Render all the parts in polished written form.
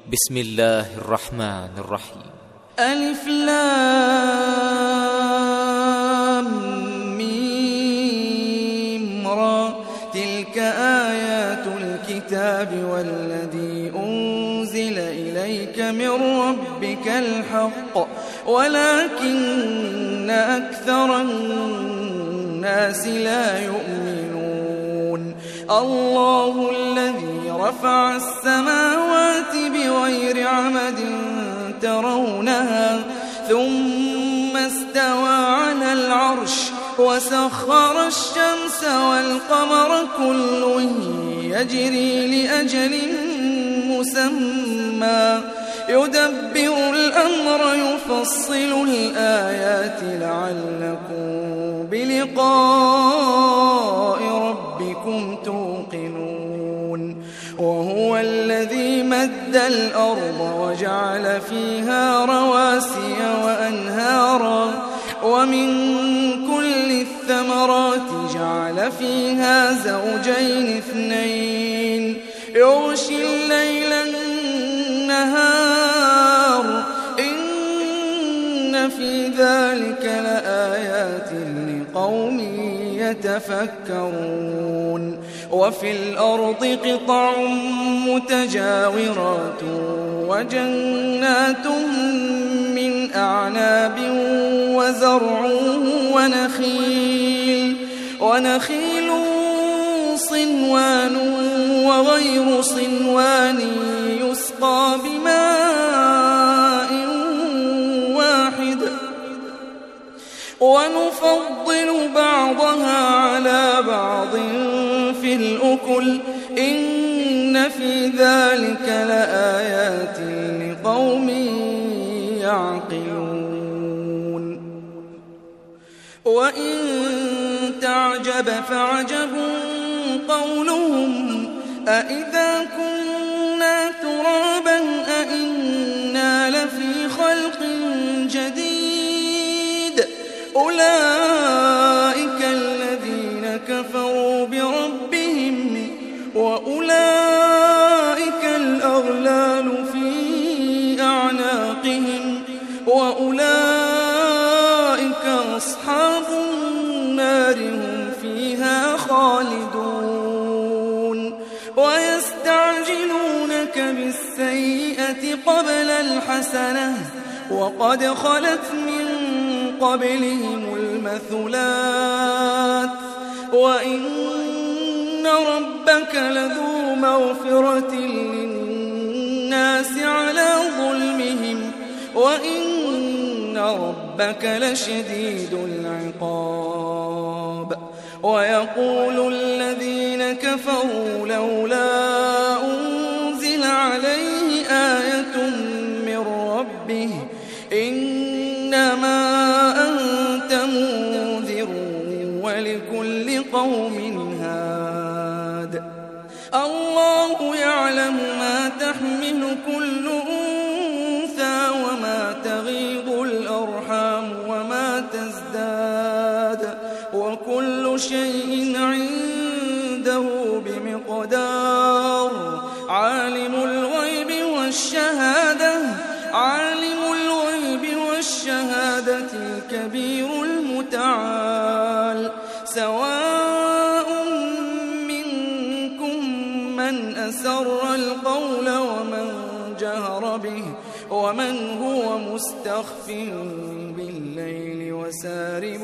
بسم الله الرحمن الرحيم. ألف لام ميم را، تلك آيات الكتاب والذي أنزل إليك من ربك الحق ولكن أكثر الناس لا يؤمنون. الله الذي رفع السماوات بغير عمد ترونها ثم استوى على العرش وسخر الشمس والقمر كل يجري لأجل مسمى يدبر الأمر يفصل الآيات لعلكم بلقاء ربكم توقنون. وهو الذي مد الأرض وجعل فيها رواسي وأنهارا ومن كل الثمرات جعل فيها زوجين اثنين يغشي الليل النهار إن في ذلك لآيات لقوم يتفكرون. وفي الأرض قطع متجاورات وجنات من أعناب وزرع ونخيل صنوان وغير صنوان يسقى بماء واحد ونفضل بعضها على بعض في الأكل إن في ذلك لآيات لقوم يعقلون. وإن تعجب فعجب قولهم أإذا كنا ترابا أإنا لفي خلق جديد أولئك الذين كفروا بربهم وأولئك الأغلال في أعناقهم وأولئك أصحاب النار هم فيها خالدون. ويستعجلونك بالسيئة قبل الحسنة وقد خلت من قبلهم المثلات وإن ربك لذو مغفرة للناس على ظلمهم وإن ربك لشديد العقاب. ويقول الذين كفروا لولا أنزل عليه آية من ربه إنما أنت منذر ولكل قوم هاد. الله يعلم ما تحمل كل أنثى وما تغيض الأرحام وما تزداد وكل شيء عنده بمقدار. عالم الغيب والشهادة الكبير المتعال. سواء منكم من أسر القول ومن جهر به ومن هو مستخف بالليل وسارب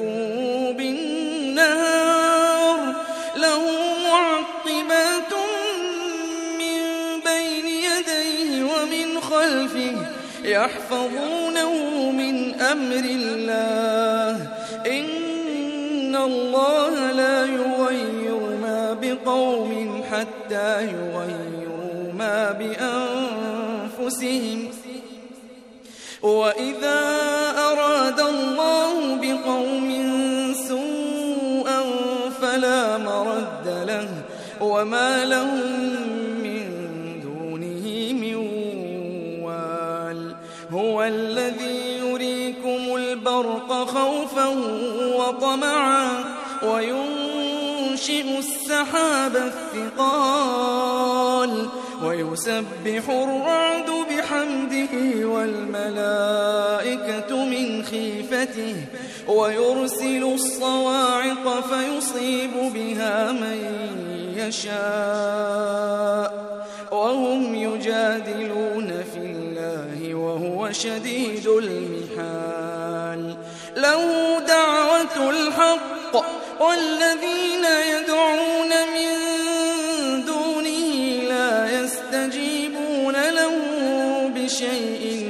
بالنهار له معقبات من بين يديه ومن خلفه يحفظونه من أمر الله إن الله لا يغير ما بقوم حتى يغيروا ما بأنفسهم. وإذا أراد الله بقوم سوءا فلا مرد له وما لهم من دونه من وال. هو الذي يريكم البرق خوفا وطمعا وينشئ السحاب الثقال ويسبح الرعد الملائكة من خيفته ويرسل الصواعق فيصيب بها من يشاء وهم يجادلون في الله وهو شديد المحال له دعوة الحق والذين يدعون من دونه لا يستجيبون له بشيء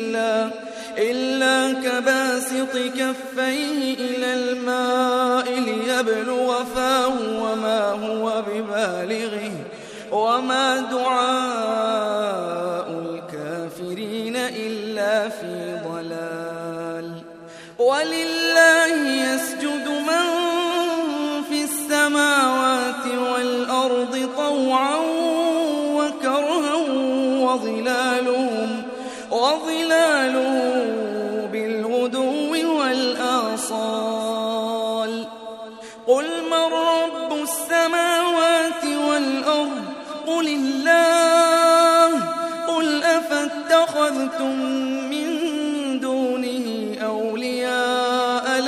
إلا كباسط كفيه إلى الماء ليبلغ فاه وما هو ببالغه وما دعاء الكافرين إلا في ضلال ولله يسجد من في السماوات والأرض طوعا وكرها وظلالهم بالغدو والآصال قل من رب السماوات والأرض قل الله قل أفاتخذتم من دونه أولياء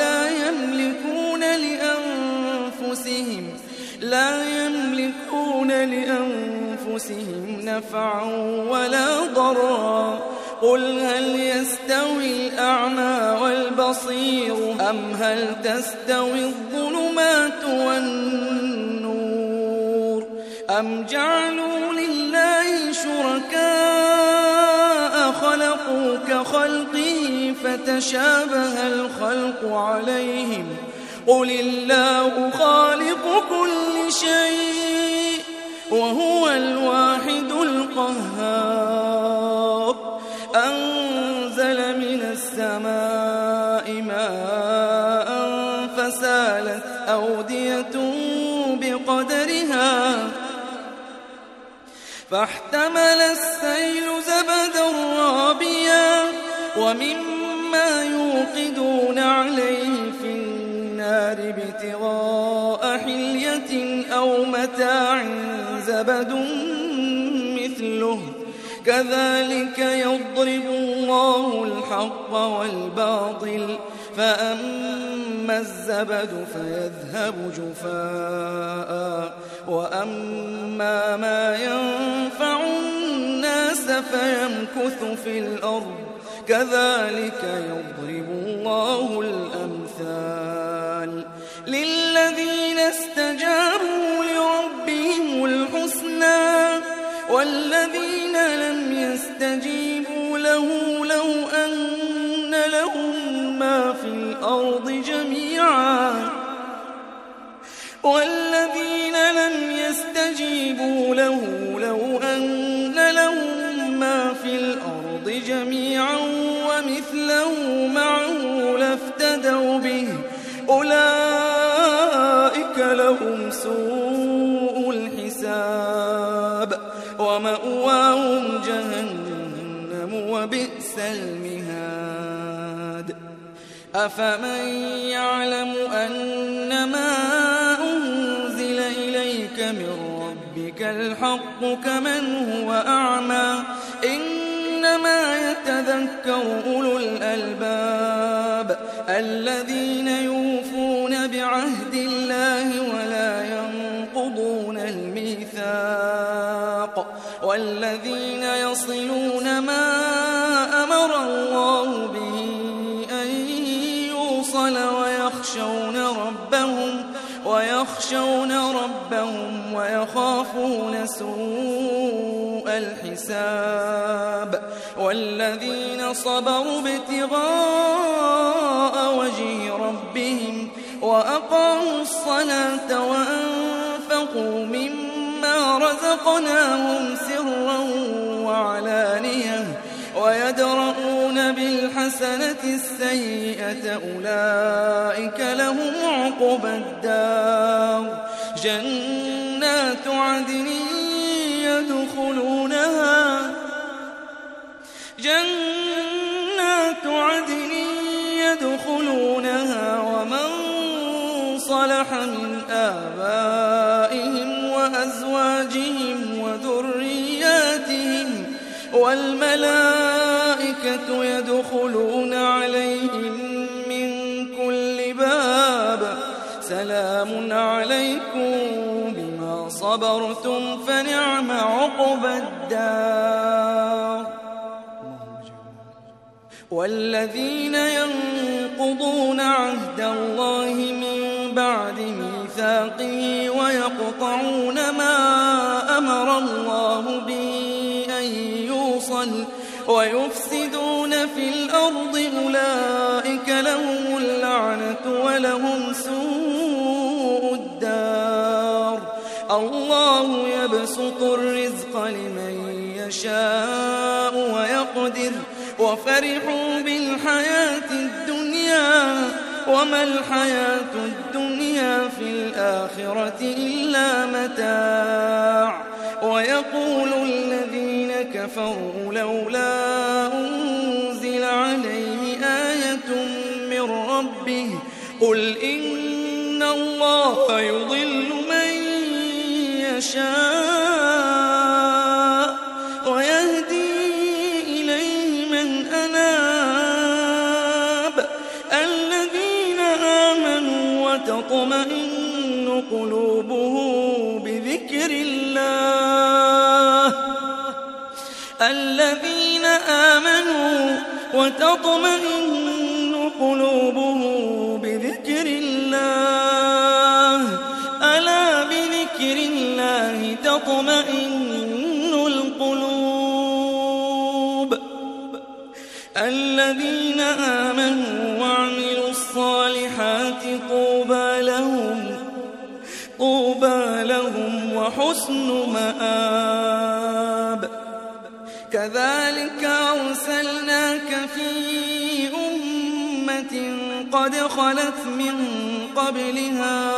لا يملكون لأنفسهم نفعا ولا ضرا قل هل يستوي الأعمى والبصير أم هل تستوي الظلمات والنور أم جعلوا لله شركاء خلقوا كخلقه فتشابه الخلق عليهم قل الله خالق كل شيء وهو الواحد القهار أنزل من السماء ماء فسالت أودية بقدرها فاحتمل السيل زبدا رابيا ومما يوقدون عليه في النار ابتغاء حلية أو متاع زبد مثله كذلك يضرب الله الحق والباطل فأما الزبد فيذهب جفاء وأما ما ينفع الناس فيمكث في الأرض كذلك يضرب الله الأمثال للذين استجابوا لربهم الحسنى والذين لم يستجيبوا له لو أن لهم ما في الأرض جميعا والذين لم يستجيبوا له لو أن لهم ما في الأرض جميعا ومثله معه لافتدوا به أولئك لهم سوء الحساب ومأواهم جهنم وبئس المهاد أفمن يعلم أنما أنزل إليك من ربك الحق كمن هو أعمى إنما يتذكر أولو الألباب الذين يوفون بعهد الله ولا ينقضون الميثاق والذين يصلون ما أمر الله به أن يوصل ويخشون ربهم ويخافون سوء الحساب والذين صبروا ابتغاء وجه ربهم وأقاموا الصلاة وأنفقوا مما رزقناهم سرا وعلانية ويدرؤون بالحسنة السيئة أولئك لهم عقبى الدار جنات عدن يدخلونها ومن صلح من آبائهم وأزواجهم والملائكة يدخلون عليهم من كل باب سلام عليكم بما صبرتم فنعم عقبى الدار. والذين ينقضون عهد الله من بعد ميثاقه ويقطعون ما أمر الله به أن يوصل ويفسدون في الأرض أولئك لهم اللعنة ولهم سوء الدار. الله يبسط الرزق لمن يشاء ويقدر وفرحوا بالحياة الدنيا وما الحياة الدنيا في الآخرة إلا متاع. ويقول الذين كفروا لولا أنزل عليه آية من ربه قل إن الله يضل من يشاء ويهدي إليه من أناب. الذين آمنوا وتطمئن قلوبهم بذكر الله الذين آمنوا وتطمئن قلوبهم بذكر الله ألا بذكر الله تطمئن القلوب. الذين آمنوا وعملوا الصالحات طوبى لهم وحسن مآب. كذلك أرسلناك في أمة قد خلت من قبلها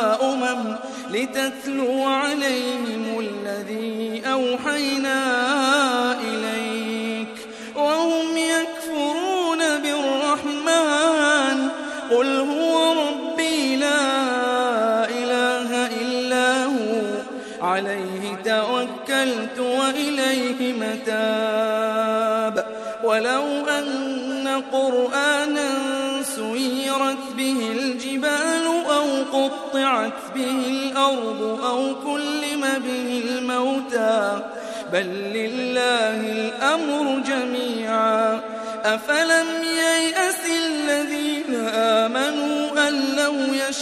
لتتلو عليهم الذي أوحينا إليك وهم يكفرون بالرحمن قل هو ربي لا إله إلا هو عليه توكلت وإليه متاب. ولو أن قرآنا سيرت به الجبال أو قطعت به الأرض أو كلم به الموتى بل لله الأمر جميعا. أفلم ييأس الذين آمنوا أن لو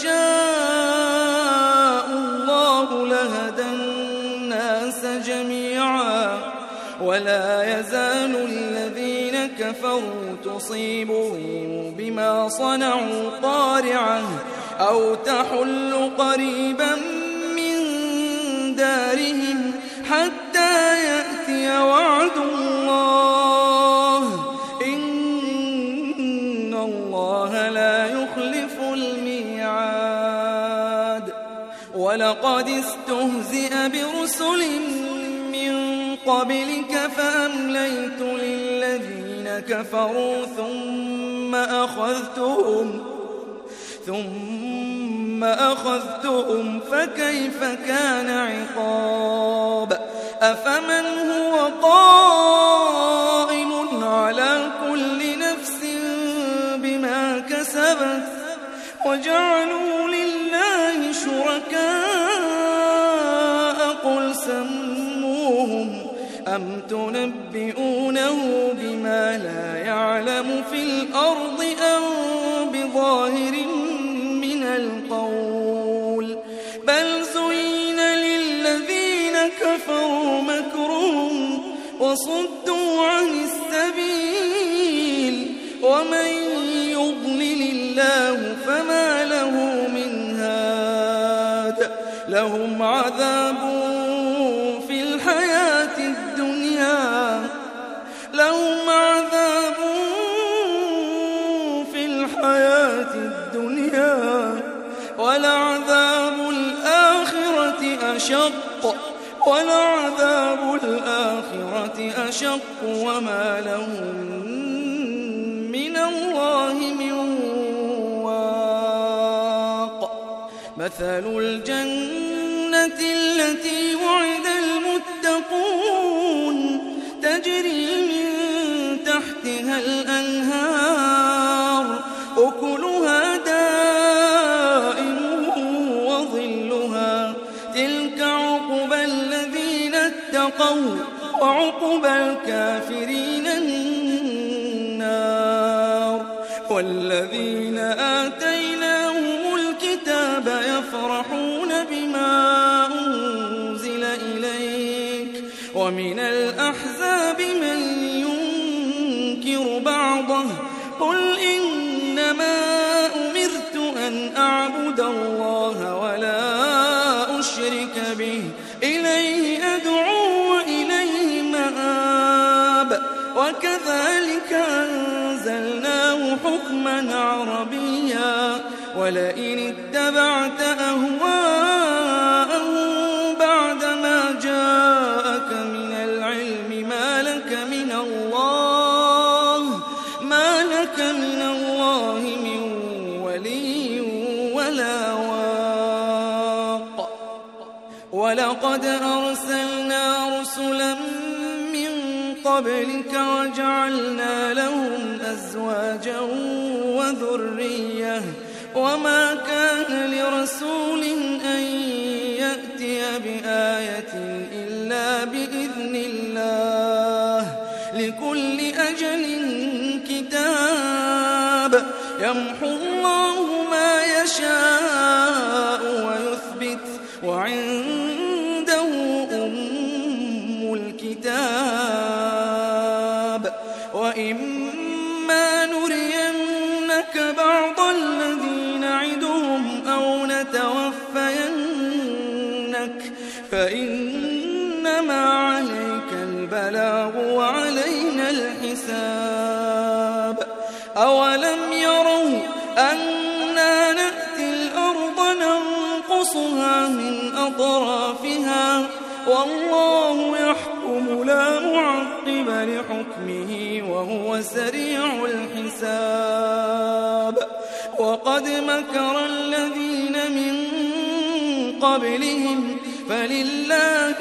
يشاء الله لهدى الناس جميعا. ولا يزال الذين كفروا تصيبهم بما صنعوا قارعة أو تحل قريبا من دارهم حتى يأتي وعد الله إن الله لا يخلف الميعاد. ولقد استهزئ برسل من قبلك فأمليت للذين كفروا ثم أخذتهم فكيف كان عقاب. أفمن هو قائم على كل نفس بما كسبت وجعلوا لله شركاء قل سموهم أم تنبئونه بما لا يعلم في الأرض أم بظاهر من القول بل زين للذين كفروا مكرهم وصدوا عن السبيل ومن يضلل الله فما له من هاد. لهم عذاب في الحياة الدنيا ولعذاب الآخرة أشق وما لهم من الله من واق. مثل الجنة التي وعد المتقون تجري وعقبى الكافرين النار. والذين آتيناهم الكتاب يفرحون بما أنزل إليك ومن الأحزاب من ينكر بعضه قل إنما أمرت أن أعبد الله ولا أشرك به إليه أدعو وإليه مآب. وكذلك أنزلناه حكما عربيا ولئن اتبعت أهواءهم بعدما جاءك من العلم ما لك من الله من ولي ولا واق. ولقد أرسلنا رسلا من قبلك وجعلنا لهم أزواجا وذرية وما كان لرسول أن يأتي بآية إلا بإذن الله لكل أجل كتاب يمحو الله ما يشاء ويثبت وعنده أم الكتاب. وإما نرينك بعض الذي نعدهم أو نتوفينك فإنما عليك البلاغ وعلينا الحساب. أولم يروا أنا نأتي الأرض ننقصها من أطرافها والله يحكم لا معقب لحكمه وهو سريع الحساب. وقد مكر الذين من قبلهم فلله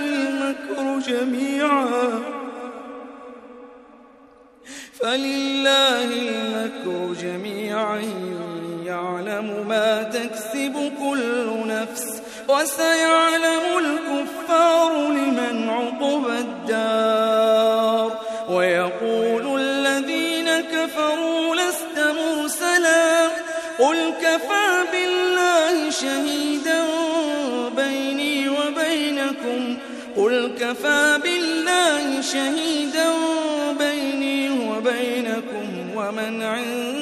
المكر جميعا يعلم ما تكسب كل نفس وسيعلم الكفار لمن عقبى الدار. ويقول الذين كفروا لست مرسلا قل كفى بالله شهيدا بيني وبينكم ومن عنده